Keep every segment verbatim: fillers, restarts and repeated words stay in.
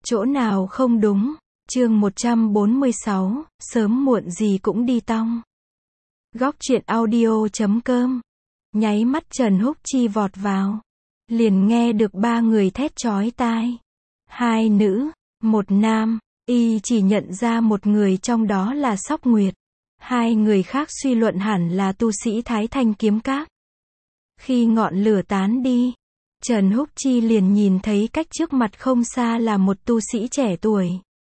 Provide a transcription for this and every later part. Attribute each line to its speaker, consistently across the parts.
Speaker 1: Chỗ nào không đúng? Chương một trăm bốn mươi sáu, sớm muộn gì cũng đi tong. Góc truyện audio chấm com. Nháy mắt Trần Húc Chi vọt vào. Liền nghe được ba người thét chói tai. Hai nữ, một nam, y chỉ nhận ra một người trong đó là Sóc Nguyệt. Hai người khác suy luận hẳn là tu sĩ Thái Thanh Kiếm Các. Khi ngọn lửa tán đi, Trần Húc Chi liền nhìn thấy cách trước mặt không xa là một tu sĩ trẻ tuổi.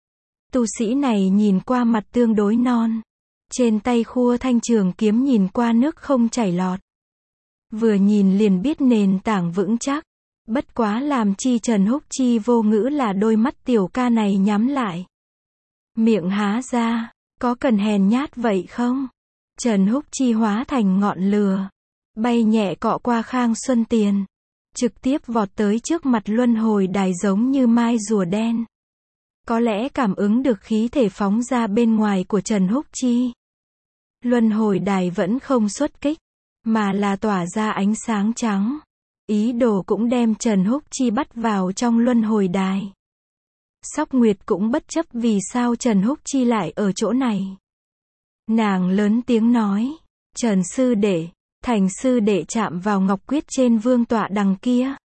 Speaker 1: Tu sĩ này nhìn qua mặt tương đối non. Trên tay khua thanh trường kiếm nhìn qua nước không chảy lọt. Vừa nhìn liền biết nền tảng vững chắc. Bất quá làm chi Trần Húc Chi vô ngữ là đôi mắt tiểu ca này nhắm lại. Miệng há ra, có cần hèn nhát vậy không? Trần Húc Chi hóa thành ngọn lửa. Bay nhẹ cọ qua Khang Xuân Tiền. Trực tiếp vọt tới trước mặt luân hồi đài giống như mai rùa đen. Có lẽ cảm ứng được khí thể phóng ra bên ngoài của Trần Húc Chi. Luân hồi đài vẫn không xuất kích, mà là tỏa ra ánh sáng trắng. Ý đồ cũng đem Trần Húc Chi bắt vào trong luân hồi đài. Sóc Nguyệt cũng bất chấp vì sao Trần Húc Chi lại ở chỗ này. Nàng lớn tiếng nói, Trần sư đệ, Thành sư đệ chạm vào ngọc quyết trên vương tọa đằng kia.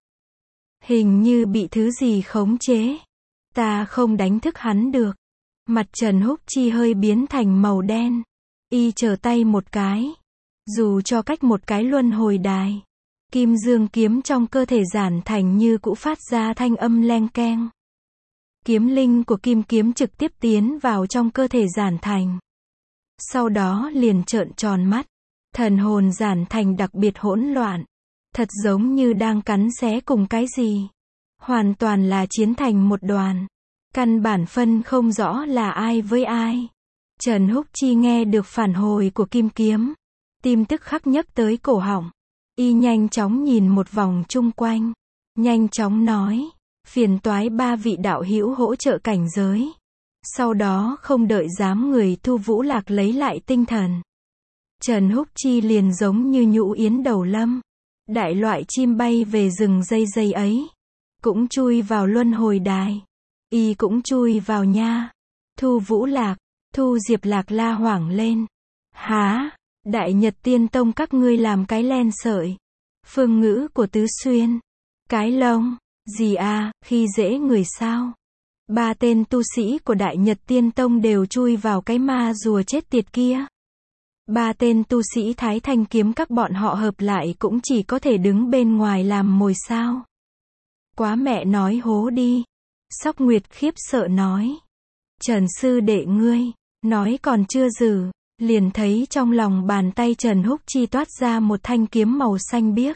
Speaker 1: Hình như bị thứ gì khống chế. Ta không đánh thức hắn được. Mặt Trần Húc Chi hơi biến thành màu đen. Y trở tay một cái. Dù cho cách một cái luân hồi đài. Kim dương kiếm trong cơ thể giản thành như cũ phát ra thanh âm leng keng. Kiếm linh của kim kiếm trực tiếp tiến vào trong cơ thể giản thành. Sau đó liền trợn tròn mắt. Thần hồn giản thành đặc biệt hỗn loạn. Thật giống như đang cắn xé cùng cái gì. Hoàn toàn là chiến thành một đoàn. Căn bản phân không rõ là ai với ai. Trần Húc Chi nghe được phản hồi của kim kiếm. Tim tức khắc nhấc tới cổ họng. Y nhanh chóng nhìn một vòng chung quanh. Nhanh chóng nói. Phiền toái ba vị đạo hữu hỗ trợ cảnh giới. Sau đó không đợi dám người Thu Vũ Lạc lấy lại tinh thần. Trần Húc Chi liền giống như nhũ yến đầu lâm. Đại loại chim bay về rừng dây dây ấy. Cũng chui vào luân hồi đài. Y cũng chui vào nha. Thu Vũ Lạc, Thu Diệp Lạc la hoảng lên. Há, Đại Nhật Tiên Tông các ngươi làm cái len sợi. Phương ngữ của Tứ Xuyên. Cái lông, gì à, khi dễ người sao? Ba tên tu sĩ của Đại Nhật Tiên Tông đều chui vào cái ma rùa chết tiệt kia. Ba tên tu sĩ Thái Thanh Kiếm Các bọn họ hợp lại cũng chỉ có thể đứng bên ngoài làm mồi sao. Quá mẹ nói hố đi. Sóc Nguyệt khiếp sợ nói. Trần sư đệ ngươi, nói còn chưa dừ, liền thấy trong lòng bàn tay Trần Húc Chi toát ra một thanh kiếm màu xanh biếc.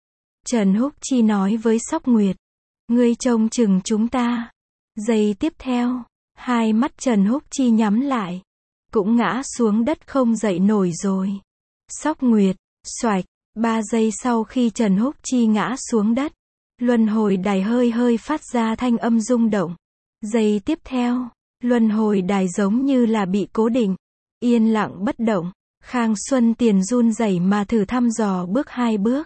Speaker 1: Trần Húc Chi nói với Sóc Nguyệt, ngươi trông chừng chúng ta. Giây tiếp theo, hai mắt Trần Húc Chi nhắm lại, cũng ngã xuống đất không dậy nổi rồi. Sóc Nguyệt, xoạch, ba giây sau khi Trần Húc Chi ngã xuống đất, luân hồi đài hơi hơi phát ra thanh âm rung động. Giây tiếp theo, luân hồi đài giống như là bị cố định, yên lặng bất động. Khang Xuân Tiền run rẩy mà thử thăm dò bước hai bước.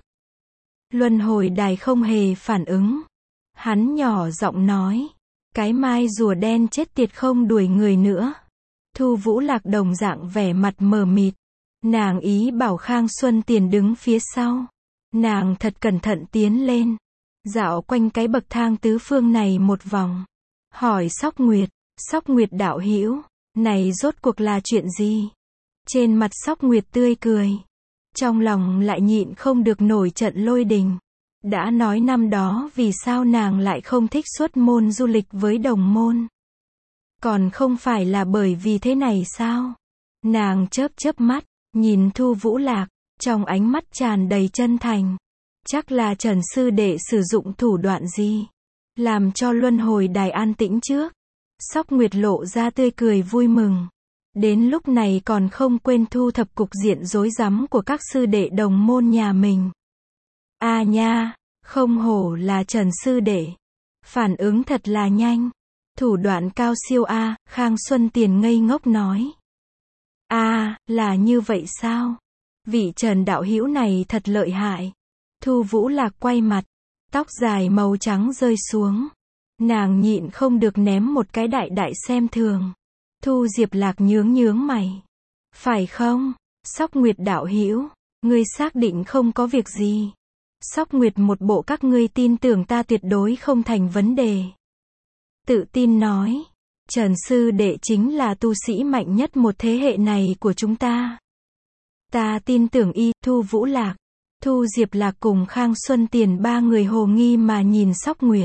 Speaker 1: Luân hồi đài không hề phản ứng. Hắn nhỏ giọng nói, cái mai rùa đen chết tiệt không đuổi người nữa. Thu Vũ Lạc đồng dạng vẻ mặt mờ mịt. Nàng ý bảo Khang Xuân Tiền đứng phía sau. Nàng thật cẩn thận tiến lên. Dạo quanh cái bậc thang tứ phương này một vòng. Hỏi Sóc Nguyệt, Sóc Nguyệt đạo hữu, này rốt cuộc là chuyện gì? Trên mặt Sóc Nguyệt tươi cười. Trong lòng lại nhịn không được nổi trận lôi đình. Đã nói năm đó vì sao nàng lại không thích xuất môn du lịch với đồng môn. Còn không phải là bởi vì thế này sao? Nàng chớp chớp mắt, nhìn Thu Vũ Lạc, trong ánh mắt tràn đầy chân thành. Chắc là Trần sư đệ sử dụng thủ đoạn gì? Làm cho luân hồi đài an tĩnh trước. Sóc Nguyệt lộ ra tươi cười vui mừng. Đến lúc này còn không quên thu thập cục diện rối rắm của các sư đệ đồng môn nhà mình. À nha, không hổ là Trần sư đệ. Phản ứng thật là nhanh. Thủ đoạn cao siêu a, à, Khang Xuân Tiền ngây ngốc nói. A, à, là như vậy sao? Vị Trần đạo hữu này thật lợi hại. Thu Vũ Lạc quay mặt, tóc dài màu trắng rơi xuống. Nàng nhịn không được ném một cái đại đại xem thường. Thu Diệp Lạc nhướng nhướng mày. Phải không? Sóc Nguyệt đạo hữu, ngươi xác định không có việc gì. Sóc Nguyệt một bộ các ngươi tin tưởng ta tuyệt đối không thành vấn đề. Tự tin nói, Trần sư đệ chính là tu sĩ mạnh nhất một thế hệ này của chúng ta. Ta tin tưởng y. Thu Vũ Lạc, Thu Diệp Lạc cùng Khang Xuân Tiền ba người hồ nghi mà nhìn Sóc Nguyệt.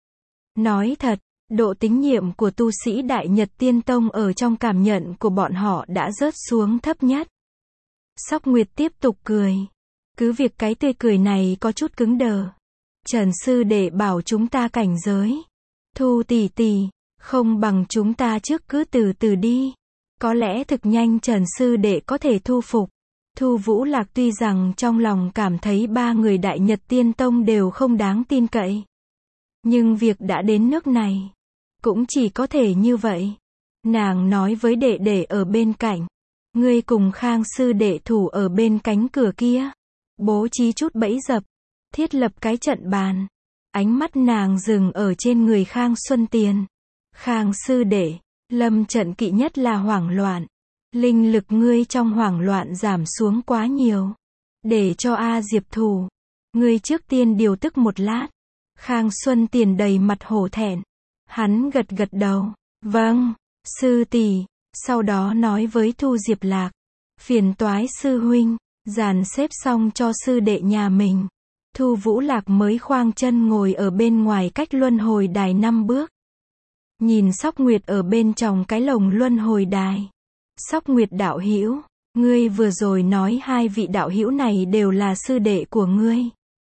Speaker 1: Nói thật, độ tín nhiệm của tu sĩ Đại Nhật Tiên Tông ở trong cảm nhận của bọn họ đã rớt xuống thấp nhất. Sóc Nguyệt tiếp tục cười. Cứ việc cái tươi cười này có chút cứng đờ. Trần sư đệ bảo chúng ta cảnh giới. Thu tỷ tỷ, không bằng chúng ta trước cứ từ từ đi. Có lẽ thực nhanh Trần sư đệ có thể thu phục. Thu Vũ Lạc tuy rằng trong lòng cảm thấy ba người Đại Nhật Tiên Tông đều không đáng tin cậy. Nhưng việc đã đến nước này, cũng chỉ có thể như vậy. Nàng nói với đệ đệ ở bên cạnh. Ngươi cùng Khang sư đệ thủ ở bên cánh cửa kia. Bố trí chút bẫy dập. Thiết lập cái trận bàn. Ánh mắt nàng dừng ở trên người Khang Xuân Tiền. Khang sư đệ, lâm trận kỵ nhất là hoảng loạn. Linh lực ngươi trong hoảng loạn giảm xuống quá nhiều. Để cho A Diệp thủ. Ngươi trước tiên điều tức một lát. Khang Xuân Tiền đầy mặt hổ thẹn. Hắn gật gật đầu. Vâng, sư tỷ. Sau đó nói với Thu Diệp Lạc. Phiền toái sư huynh, dàn xếp xong cho sư đệ nhà mình. Thu Vũ Lạc mới khoang chân ngồi ở bên ngoài cách luân hồi đài năm bước. Nhìn Sóc Nguyệt ở bên trong cái lồng luân hồi đài. Sóc Nguyệt đạo hữu, ngươi vừa rồi nói hai vị đạo hữu này đều là sư đệ của ngươi.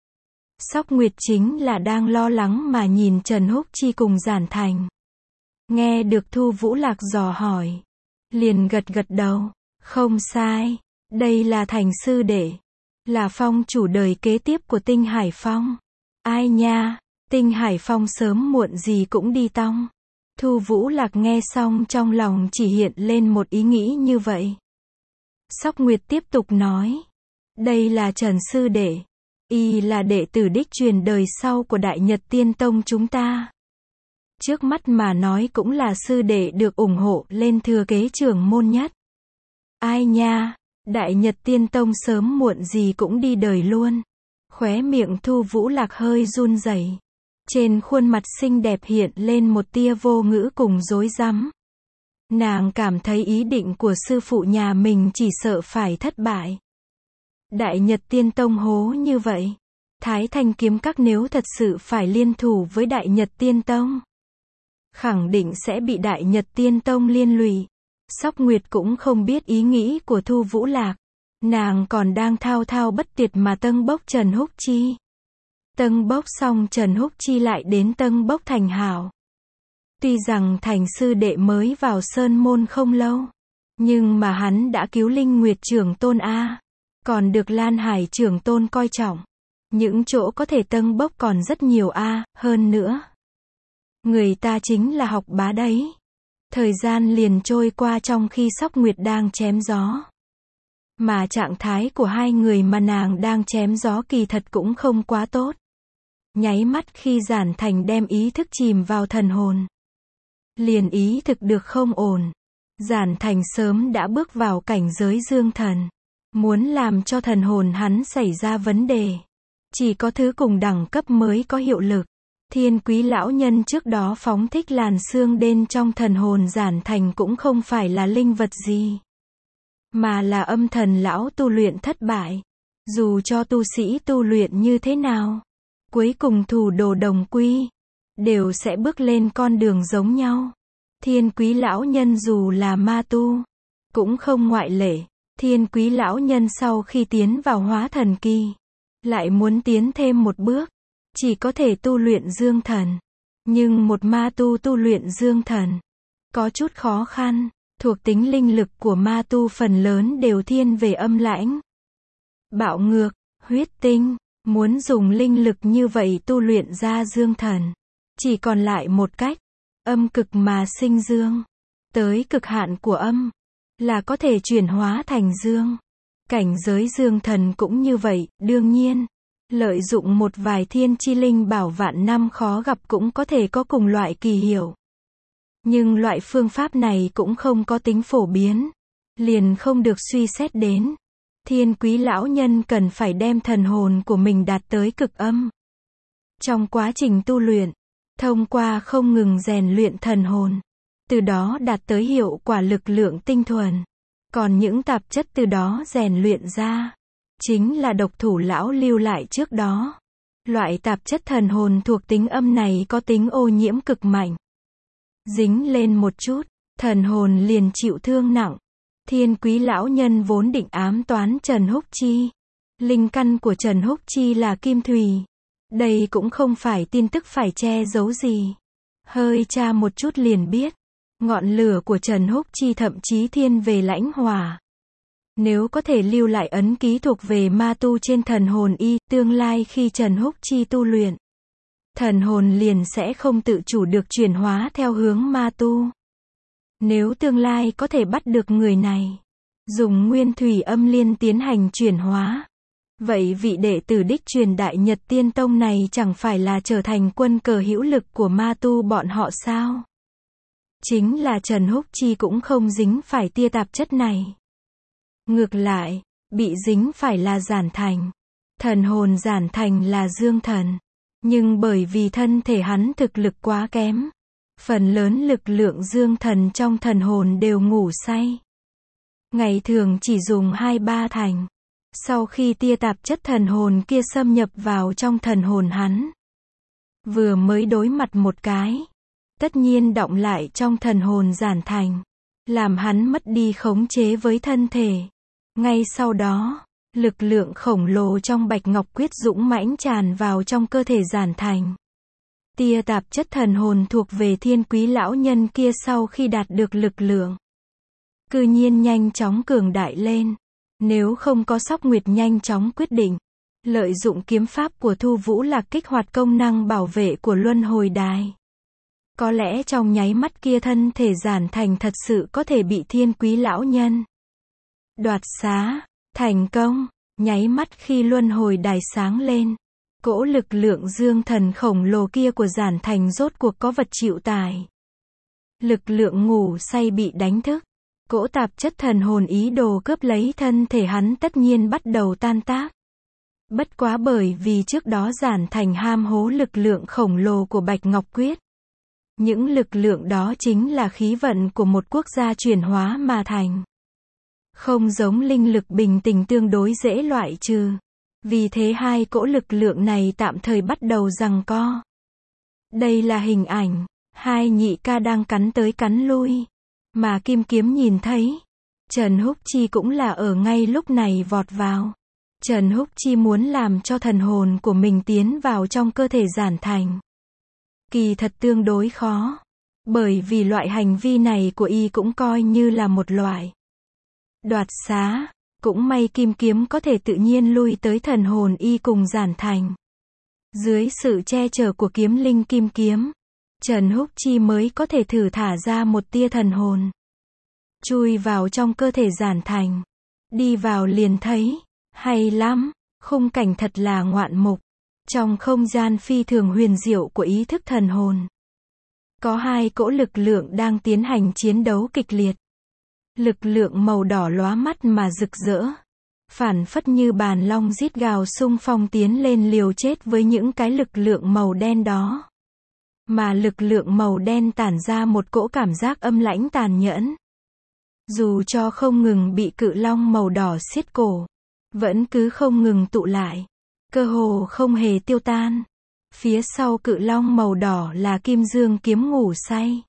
Speaker 1: Sóc Nguyệt chính là đang lo lắng mà nhìn Trần Húc Chi cùng Giản Thành. Nghe được Thu Vũ Lạc dò hỏi, liền gật gật đầu. Không sai, đây là Thành sư đệ, là phong chủ đời kế tiếp của Tinh Hải Phong. Ai nha, Tinh Hải Phong sớm muộn gì cũng đi tong. Thu Vũ Lạc nghe xong trong lòng chỉ hiện lên một ý nghĩ như vậy. Sóc Nguyệt tiếp tục nói, đây là Trần sư đệ, y là đệ tử đích truyền đời sau của Đại Nhật Tiên Tông chúng ta. Trước mắt mà nói cũng là sư đệ được ủng hộ lên thừa kế trưởng môn nhất. Ai nha, Đại Nhật Tiên Tông sớm muộn gì cũng đi đời luôn. Khóe miệng Thu Vũ Lạc hơi run rẩy. Trên khuôn mặt xinh đẹp hiện lên một tia vô ngữ cùng rối rắm. Nàng cảm thấy ý định của sư phụ nhà mình chỉ sợ phải thất bại. Đại Nhật Tiên Tông hố như vậy. Thái Thanh Kiếm Các nếu thật sự phải liên thủ với Đại Nhật Tiên Tông, khẳng định sẽ bị Đại Nhật Tiên Tông liên lụy. Sóc Nguyệt cũng không biết ý nghĩ của Thu Vũ Lạc. Nàng còn đang thao thao bất tuyệt mà tâng bốc Trần Húc Chi. Tâng bốc xong Trần Húc Chi lại đến tâng bốc Thành Hảo. Tuy rằng Thành sư đệ mới vào Sơn Môn không lâu, nhưng mà hắn đã cứu Linh Nguyệt trưởng tôn A. Còn được Lan Hải trưởng tôn coi trọng. Những chỗ có thể tâng bốc còn rất nhiều A, hơn nữa. Người ta chính là học bá đấy. Thời gian liền trôi qua trong khi Sóc Nguyệt đang chém gió. Mà trạng thái của hai người mà nàng đang chém gió kỳ thật cũng không quá tốt. Nháy mắt khi Giản Thành đem ý thức chìm vào thần hồn, liền ý thực được không ổn. Giản Thành sớm đã bước vào cảnh giới dương thần. Muốn làm cho thần hồn hắn xảy ra vấn đề, chỉ có thứ cùng đẳng cấp mới có hiệu lực. Thiên Quý lão nhân trước đó phóng thích làn xương đen trong thần hồn Giản Thành cũng không phải là linh vật gì, mà là âm thần lão tu luyện thất bại. Dù cho tu sĩ tu luyện như thế nào, cuối cùng thủ đồ đồng quy, đều sẽ bước lên con đường giống nhau. Thiên Quý lão nhân dù là ma tu, cũng không ngoại lệ. Thiên Quý lão nhân sau khi tiến vào hóa thần kỳ, lại muốn tiến thêm một bước, chỉ có thể tu luyện dương thần. Nhưng một ma tu tu luyện dương thần, có chút khó khăn. Thuộc tính linh lực của ma tu phần lớn đều thiên về âm lãnh, bạo ngược, huyết tinh. Muốn dùng linh lực như vậy tu luyện ra dương thần, chỉ còn lại một cách, âm cực mà sinh dương. Tới cực hạn của âm, là có thể chuyển hóa thành dương. Cảnh giới dương thần cũng như vậy, đương nhiên, Lợi dụng một vài thiên chi linh bảo vạn năm khó gặp cũng có thể có cùng loại kỳ hiệu. Nhưng loại phương pháp này cũng không có tính phổ biến, liền không được suy xét đến. Thiên quý lão nhân cần phải đem thần hồn của mình đạt tới cực âm. Trong quá trình tu luyện, thông qua không ngừng rèn luyện thần hồn, từ đó đạt tới hiệu quả lực lượng tinh thuần. Còn những tạp chất từ đó rèn luyện ra, chính là độc thủ lão lưu lại trước đó. Loại tạp chất thần hồn thuộc tính âm này có tính ô nhiễm cực mạnh. Dính lên một chút, thần hồn liền chịu thương nặng. Thiên quý lão nhân vốn định ám toán Trần Húc Chi. Linh căn của Trần Húc Chi là kim thủy. Đây cũng không phải tin tức phải che giấu gì. Hơi tra một chút liền biết. Ngọn lửa của Trần Húc Chi thậm chí thiên về lãnh hỏa. Nếu có thể lưu lại ấn ký thuộc về ma tu trên thần hồn y, tương lai khi Trần Húc Chi tu luyện, thần hồn liền sẽ không tự chủ được chuyển hóa theo hướng ma tu. Nếu tương lai có thể bắt được người này, dùng nguyên thủy âm liên tiến hành chuyển hóa, vậy vị đệ tử đích truyền Đại Nhật Tiên Tông này chẳng phải là trở thành quân cờ hữu lực của ma tu bọn họ sao? Chính là Trần Húc Chi cũng không dính phải tia tạp chất này. Ngược lại, bị dính phải là Giản Thành. Thần hồn Giản Thành là dương thần. Nhưng bởi vì thân thể hắn thực lực quá kém, phần lớn lực lượng dương thần trong thần hồn đều ngủ say. Ngày thường chỉ dùng hai ba thành. Sau khi tia tạp chất thần hồn kia xâm nhập vào trong thần hồn hắn, vừa mới đối mặt một cái, tất nhiên đọng lại trong thần hồn Giản Thành, làm hắn mất đi khống chế với thân thể. Ngay sau đó, lực lượng khổng lồ trong Bạch Ngọc Quyết dũng mãnh tràn vào trong cơ thể Giản Thành. Tia tạp chất thần hồn thuộc về thiên quý lão nhân kia sau khi đạt được lực lượng, cư nhiên nhanh chóng cường đại lên. Nếu không có Sóc Nguyệt nhanh chóng quyết định, lợi dụng kiếm pháp của Thu Vũ Lạc kích hoạt công năng bảo vệ của luân hồi đài, có lẽ trong nháy mắt kia thân thể Giản Thành thật sự có thể bị thiên quý lão nhân đoạt xá. Thành công. Nháy mắt khi luân hồi đài sáng lên, cỗ lực lượng dương thần khổng lồ kia của Giản Thành rốt cuộc có vật chịu tải. Lực lượng ngủ say bị đánh thức, cỗ tạp chất thần hồn ý đồ cướp lấy thân thể hắn tất nhiên bắt đầu tan tác. Bất quá bởi vì trước đó Giản Thành ham hố lực lượng khổng lồ của Bạch Ngọc Quyết. Những lực lượng đó chính là khí vận của một quốc gia chuyển hóa mà thành. Không giống linh lực bình tình tương đối dễ loại trừ. Vì thế hai cỗ lực lượng này tạm thời bắt đầu giằng co. Đây là hình ảnh, hai nhị ca đang cắn tới cắn lui. Mà Kim Kiếm nhìn thấy, Trần Húc Chi cũng là ở ngay lúc này vọt vào. Trần Húc Chi muốn làm cho thần hồn của mình tiến vào trong cơ thể Giản Thành. Kỳ thật tương đối khó. Bởi vì loại hành vi này của y cũng coi như là một loại đoạt xá. Cũng may Kim Kiếm có thể tự nhiên lui tới thần hồn y cùng Giản Thành. Dưới sự che chở của kiếm linh Kim Kiếm, Trần Húc Chi mới có thể thử thả ra một tia thần hồn, chui vào trong cơ thể Giản Thành. Đi vào liền thấy, hay lắm, khung cảnh thật là ngoạn mục. Trong không gian phi thường huyền diệu của ý thức thần hồn, có hai cỗ lực lượng đang tiến hành chiến đấu kịch liệt. Lực lượng màu đỏ lóa mắt mà rực rỡ, phản phất như bàn long rít gào xung phong tiến lên liều chết với những cái lực lượng màu đen đó. Mà lực lượng màu đen tản ra một cỗ cảm giác âm lãnh tàn nhẫn. Dù cho không ngừng bị cự long màu đỏ siết cổ, vẫn cứ không ngừng tụ lại, cơ hồ không hề tiêu tan. Phía sau cự long màu đỏ là Kim Dương kiếm ngủ say.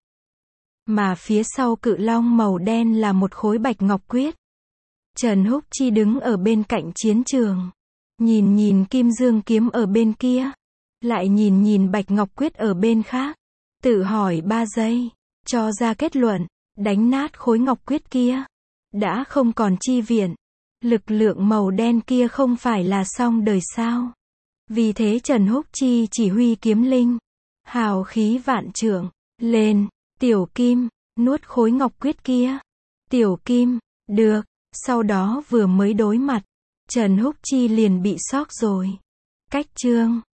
Speaker 1: Mà phía sau cự long màu đen là một khối Bạch Ngọc Quyết. Trần Húc Chi đứng ở bên cạnh chiến trường, nhìn nhìn Kim Dương kiếm ở bên kia, lại nhìn nhìn Bạch Ngọc Quyết ở bên khác, tự hỏi ba giây, cho ra kết luận, đánh nát khối Ngọc Quyết kia, đã không còn chi viện. Lực lượng màu đen kia không phải là xong đời sao? Vì thế Trần Húc Chi chỉ huy kiếm linh, hào khí vạn trượng, lên, Tiểu Kim, nuốt khối Ngọc Quyết kia. Tiểu Kim, được. Sau đó vừa mới đối mặt, Trần Húc Chi liền bị sốc rồi. Cách chương